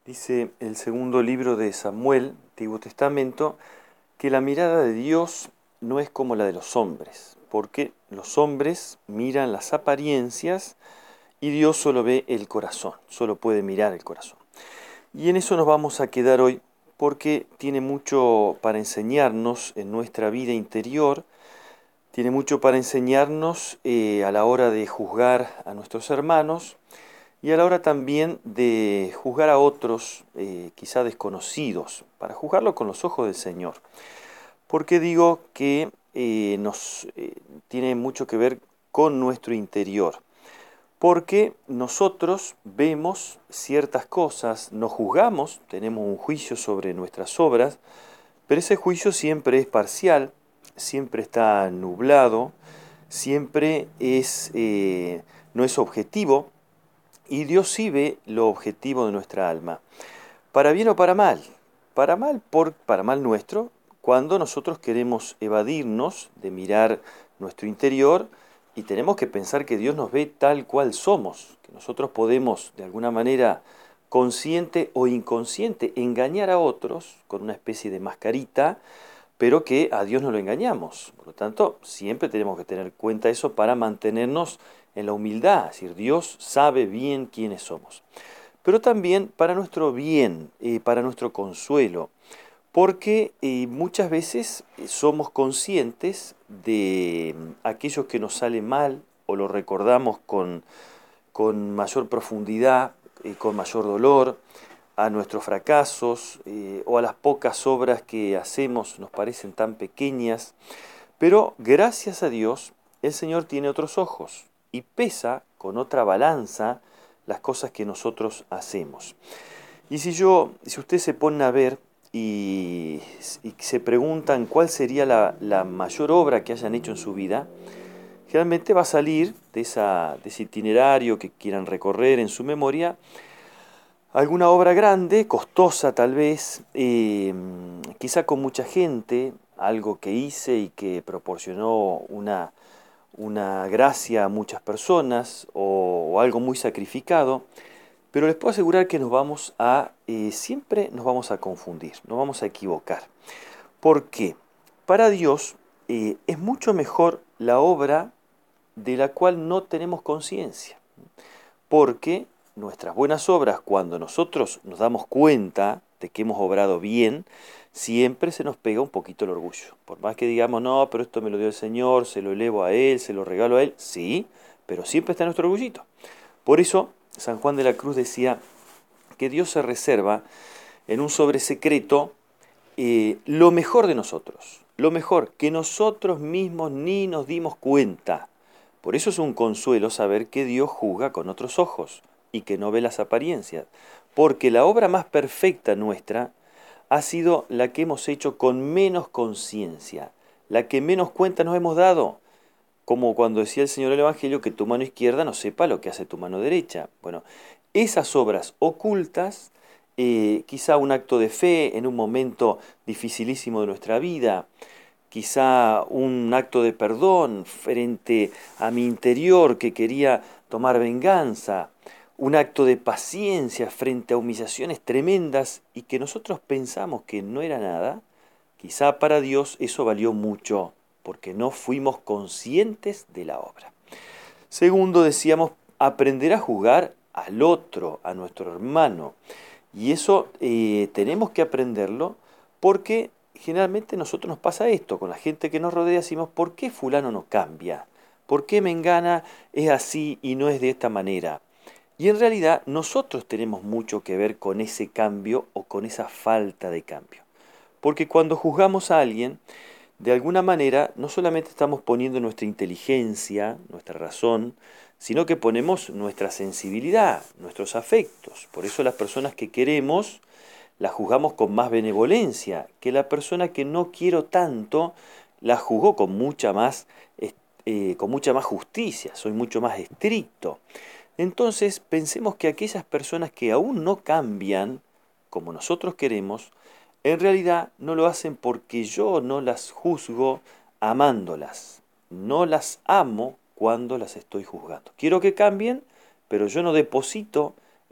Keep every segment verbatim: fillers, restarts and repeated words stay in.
Dice el segundo libro de Samuel, Antiguo Testamento, que la mirada de Dios no es como la de los hombres, porque los hombres miran las apariencias y Dios solo ve el corazón, solo puede mirar el corazón. Y en eso nos vamos a quedar hoy, porque tiene mucho para enseñarnos en nuestra vida interior, tiene mucho para enseñarnos eh, a la hora de juzgar a nuestros hermanos, y a la hora también de juzgar a otros, eh, quizá desconocidos, para juzgarlo con los ojos del Señor. ¿Por qué digo que eh, nos eh, tiene mucho que ver con nuestro interior? Porque nosotros vemos ciertas cosas, nos juzgamos, tenemos un juicio sobre nuestras obras, pero ese juicio siempre es parcial, siempre está nublado, siempre es, eh, no es objetivo. Y Dios sí ve lo objetivo de nuestra alma, para bien o para mal. Para mal, por, para mal nuestro, cuando nosotros queremos evadirnos de mirar nuestro interior y tenemos que pensar que Dios nos ve tal cual somos, que nosotros podemos de alguna manera consciente o inconsciente engañar a otros con una especie de mascarita, pero que a Dios no lo engañamos. Por lo tanto, siempre tenemos que tener en cuenta eso para mantenernos en la humildad, es decir, Dios sabe bien quiénes somos. Pero también para nuestro bien, eh, para nuestro consuelo, porque eh, muchas veces somos conscientes de mm, aquellos que nos sale mal o lo recordamos con, con mayor profundidad, eh, con mayor dolor, a nuestros fracasos eh, o a las pocas obras que hacemos nos parecen tan pequeñas, pero gracias a Dios el Señor tiene otros ojos y pesa con otra balanza las cosas que nosotros hacemos. Y si yo, si ustedes se ponen a ver y, y se preguntan cuál sería la, la mayor obra que hayan hecho en su vida, generalmente va a salir de, esa, de ese itinerario que quieran recorrer en su memoria alguna obra grande, costosa tal vez, eh, quizá con mucha gente, algo que hice y que proporcionó una, una gracia a muchas personas o, o algo muy sacrificado, pero les puedo asegurar que nos vamos a, eh, siempre nos vamos a confundir, nos vamos a equivocar. ¿Por qué? Para Dios eh, es mucho mejor la obra de la cual no tenemos conciencia, porque nuestras buenas obras, cuando nosotros nos damos cuenta de que hemos obrado bien, siempre se nos pega un poquito el orgullo. Por más que digamos, no, pero esto me lo dio el Señor, se lo elevo a Él, se lo regalo a Él, sí, pero siempre está nuestro orgullito. Por eso, San Juan de la Cruz decía que Dios se reserva en un sobre secreto eh, lo mejor de nosotros, lo mejor, que nosotros mismos ni nos dimos cuenta. Por eso es un consuelo saber que Dios juzga con otros ojos y que no ve las apariencias, porque la obra más perfecta nuestra ha sido la que hemos hecho con menos conciencia, la que menos cuenta nos hemos dado, como cuando decía el Señor en el Evangelio que tu mano izquierda no sepa lo que hace tu mano derecha. Bueno, esas obras ocultas, eh, quizá un acto de fe en un momento dificilísimo de nuestra vida, quizá un acto de perdón frente a mi interior que quería tomar venganza, un acto de paciencia frente a humillaciones tremendas y que nosotros pensamos que no era nada, quizá para Dios eso valió mucho, porque no fuimos conscientes de la obra. Segundo, decíamos, aprender a jugar al otro, a nuestro hermano. Y eso eh, tenemos que aprenderlo porque generalmente a nosotros nos pasa esto, con la gente que nos rodea decimos, ¿por qué fulano no cambia? ¿Por qué Mengana es así y no es de esta manera? Y en realidad nosotros tenemos mucho que ver con ese cambio o con esa falta de cambio. Porque cuando juzgamos a alguien, de alguna manera no solamente estamos poniendo nuestra inteligencia, nuestra razón, sino que ponemos nuestra sensibilidad, nuestros afectos. Por eso las personas que queremos las juzgamos con más benevolencia, que la persona que no quiero tanto la juzgo con mucha más, eh, con mucha más justicia, soy mucho más estricto. Entonces pensemos que aquellas personas que aún no cambian como nosotros queremos, en realidad no lo hacen porque yo no las juzgo amándolas. No las amo cuando las estoy juzgando. Quiero que cambien, pero yo no deposito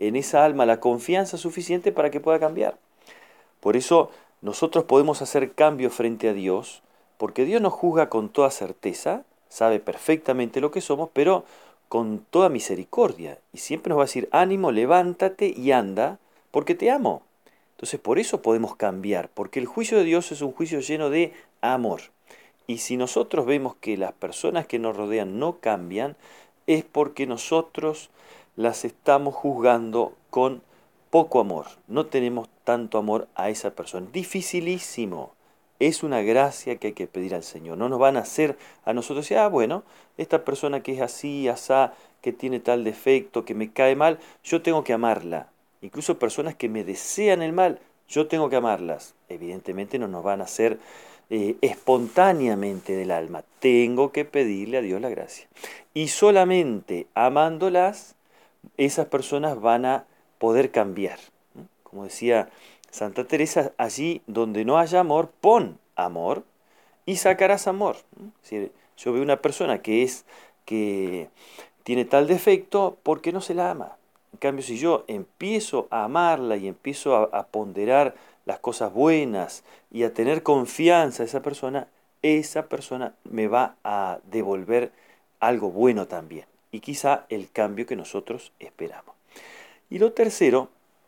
en esa alma la confianza suficiente para que pueda cambiar. Por eso nosotros podemos hacer cambios frente a Dios, porque Dios nos juzga con toda certeza, sabe perfectamente lo que somos, pero con toda misericordia. Y siempre nos va a decir, ánimo, levántate y anda, porque te amo. Entonces por eso podemos cambiar, porque el juicio de Dios es un juicio lleno de amor. Y si nosotros vemos que las personas que nos rodean no cambian, es porque nosotros las estamos juzgando con poco amor. No tenemos tanto amor a esa persona. Dificilísimo. Es una gracia que hay que pedir al Señor. No nos van a hacer a nosotros decir, ah, bueno, esta persona que es así, asá, que tiene tal defecto, que me cae mal, yo tengo que amarla. Incluso personas que me desean el mal, yo tengo que amarlas. Evidentemente no nos van a hacer eh, espontáneamente del alma. Tengo que pedirle a Dios la gracia. Y solamente amándolas, esas personas van a poder cambiar. Como decía Santa Teresa, allí donde no haya amor, pon amor y sacarás amor. Es decir, yo veo una persona que es que tiene tal defecto, ¿por qué no se la ama? En cambio, si yo empiezo a amarla y empiezo a, a ponderar las cosas buenas y a tener confianza en esa persona, esa persona me va a devolver algo bueno también. Y quizá el cambio que nosotros esperamos. Y lo tercero,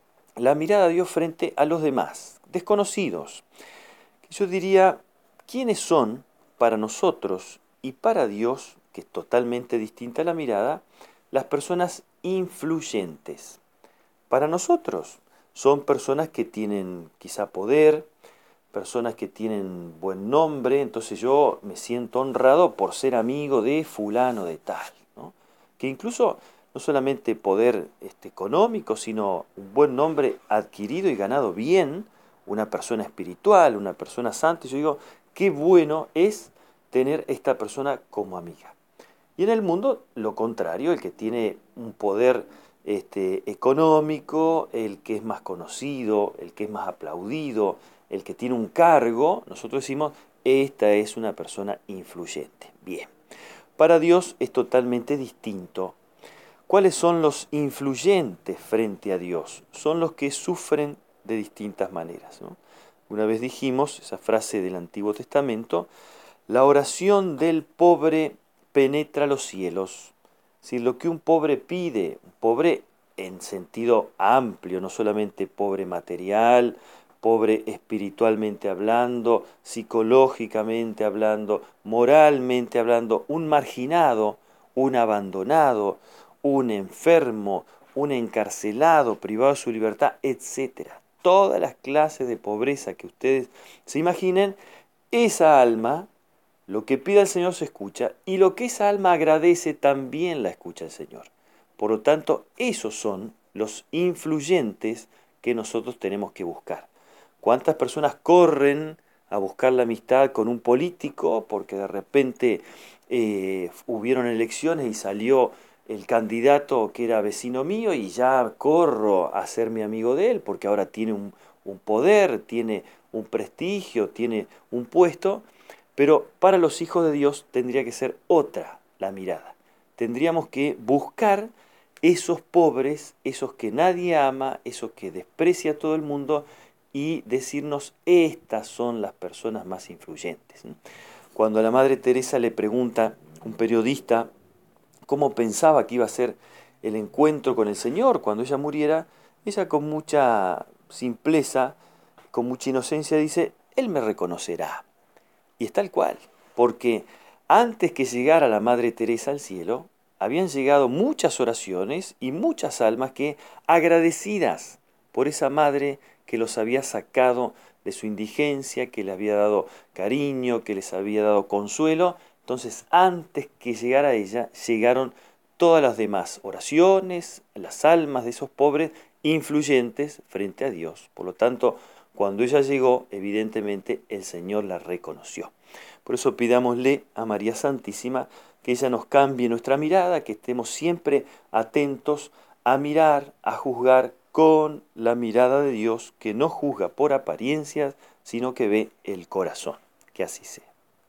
la mirada de Dios frente a los demás, desconocidos. Yo diría, ¿quiénes son para nosotros y para Dios, que es totalmente distinta a la mirada, las personas influyentes? Para nosotros son personas que tienen quizá poder, personas que tienen buen nombre, entonces yo me siento honrado por ser amigo de fulano de tal, ¿no? Que incluso no solamente poder este, económico, sino un buen nombre adquirido y ganado bien, una persona espiritual, una persona santa, y yo digo, qué bueno es tener esta persona como amiga. Y en el mundo, lo contrario, el que tiene un poder este, económico, el que es más conocido, el que es más aplaudido, el que tiene un cargo, nosotros decimos, esta es una persona influyente. Bien, para Dios es totalmente distinto. ¿Cuáles son los influyentes frente a Dios? Son los que sufren de distintas maneras, ¿no? Una vez dijimos, esa frase del Antiguo Testamento, la oración del pobre penetra los cielos. Si lo que un pobre pide, un pobre en sentido amplio, no solamente pobre material, pobre espiritualmente hablando, psicológicamente hablando, moralmente hablando, un marginado, un abandonado, un enfermo, un encarcelado, privado de su libertad, etcétera. Todas las clases de pobreza que ustedes se imaginen, esa alma, lo que pide el Señor se escucha, y lo que esa alma agradece también la escucha el Señor. Por lo tanto, esos son los influyentes que nosotros tenemos que buscar. ¿Cuántas personas corren a buscar la amistad con un político porque de repente eh, hubieron elecciones y salió el candidato que era vecino mío y ya corro a ser mi amigo de él porque ahora tiene un, un poder, tiene un prestigio, tiene un puesto? Pero para los hijos de Dios tendría que ser otra la mirada. Tendríamos que buscar esos pobres, esos que nadie ama, esos que desprecia a todo el mundo y decirnos, estas son las personas más influyentes. Cuando a la Madre Teresa le pregunta un periodista cómo pensaba que iba a ser el encuentro con el Señor cuando ella muriera, ella con mucha simpleza, con mucha inocencia dice, Él me reconocerá. Y es tal cual, porque antes que llegara la Madre Teresa al cielo, habían llegado muchas oraciones y muchas almas que, agradecidas por esa madre que los había sacado de su indigencia, que les había dado cariño, que les había dado consuelo, entonces antes que llegara ella, llegaron todas las demás oraciones, las almas de esos pobres influyentes frente a Dios. Por lo tanto, cuando ella llegó, evidentemente el Señor la reconoció. Por eso pidámosle a María Santísima que ella nos cambie nuestra mirada, que estemos siempre atentos a mirar, a juzgar con la mirada de Dios, que no juzga por apariencias, sino que ve el corazón. Que así sea.